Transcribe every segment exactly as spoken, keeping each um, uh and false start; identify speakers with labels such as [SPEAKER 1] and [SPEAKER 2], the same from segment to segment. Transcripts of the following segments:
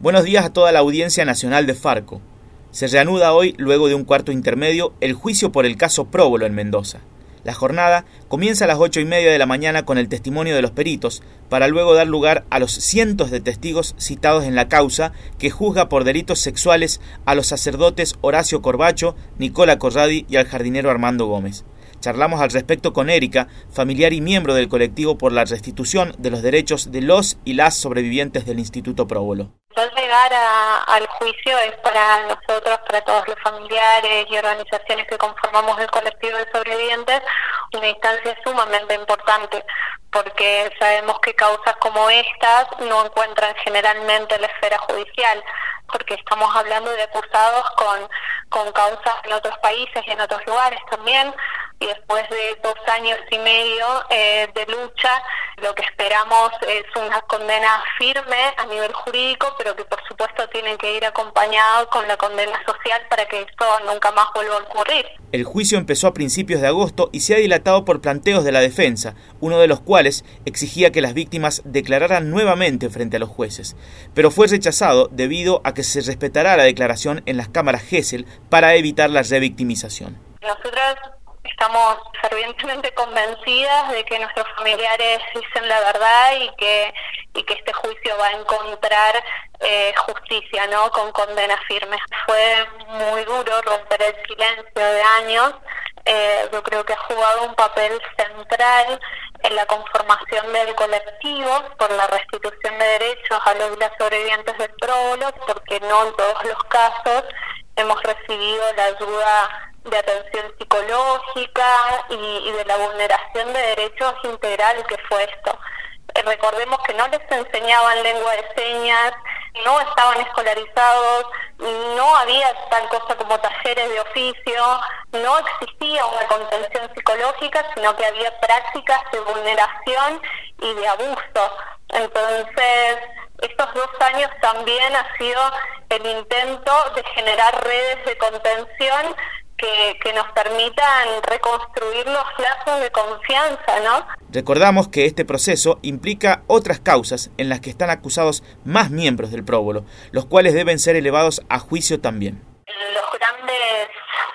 [SPEAKER 1] Buenos días a toda la audiencia nacional de Farco. Se reanuda hoy, luego de un cuarto intermedio, el juicio por el caso Próbolo en Mendoza. La jornada comienza a las ocho y media de la mañana con el testimonio de los peritos, para luego dar lugar a los cientos de testigos citados en la causa que juzga por delitos sexuales a los sacerdotes Horacio Corbacho, Nicola Corradi y al jardinero Armando Gómez. Charlamos al respecto con Erika, familiar y miembro del colectivo por la restitución de los derechos de los y las sobrevivientes del Instituto Próbolo.
[SPEAKER 2] Al llegar a, al juicio es para nosotros, para todos los familiares y organizaciones que conformamos el colectivo de sobrevivientes, una instancia sumamente importante, porque sabemos que causas como estas no encuentran generalmente la esfera judicial, porque estamos hablando de acusados con, con causas en otros países y en otros lugares también, y después de dos años y medio eh, de lucha, lo que esperamos es una condena firme a nivel jurídico, pero que por supuesto tiene que ir acompañado con la condena social para que esto nunca más vuelva a ocurrir.
[SPEAKER 1] El juicio empezó a principios de agosto y se ha dilatado por planteos de la defensa, uno de los cuales exigía que las víctimas declararan nuevamente frente a los jueces, pero fue rechazado debido a que se respetará la declaración en las cámaras Gesell para evitar la revictimización.
[SPEAKER 2] Nosotras estamos fervientemente convencidas de que nuestros familiares dicen la verdad y que y que este juicio va a encontrar eh, justicia, ¿no? Con condenas firmes. Fue muy duro romper el silencio de años. Eh, yo creo que ha jugado un papel central en la conformación del colectivo por la restitución de derechos a los y las sobrevivientes del Próbolo, porque no en todos los casos hemos recibido la ayuda de atención psicológica y, y de la vulneración de derechos integral que fue esto. Eh, recordemos que no les enseñaban lengua de señas, no estaban escolarizados, no había tal cosa como talleres de oficio, no existía una contención psicológica, sino que había prácticas de vulneración y de abuso. Entonces, estos dos años también ha sido el intento de generar redes de contención Que, que nos permitan reconstruir los lazos de confianza, ¿no?
[SPEAKER 1] Recordamos que este proceso implica otras causas en las que están acusados más miembros del Próbolo, los cuales deben ser elevados a juicio también.
[SPEAKER 2] Los grandes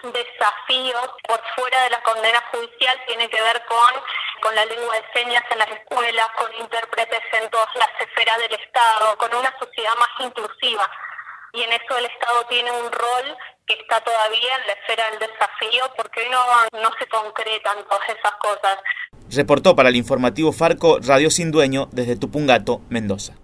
[SPEAKER 2] desafíos por fuera de la condena judicial tienen que ver con, con la lengua de señas en las escuelas, con intérpretes en todas las esferas del Estado, con una sociedad más inclusiva. Y en eso el Estado tiene un rol que está todavía en la esfera del desafío, porque no, no se concretan todas esas cosas.
[SPEAKER 1] Reportó para el informativo Farco Radio Sin Dueño desde Tupungato, Mendoza.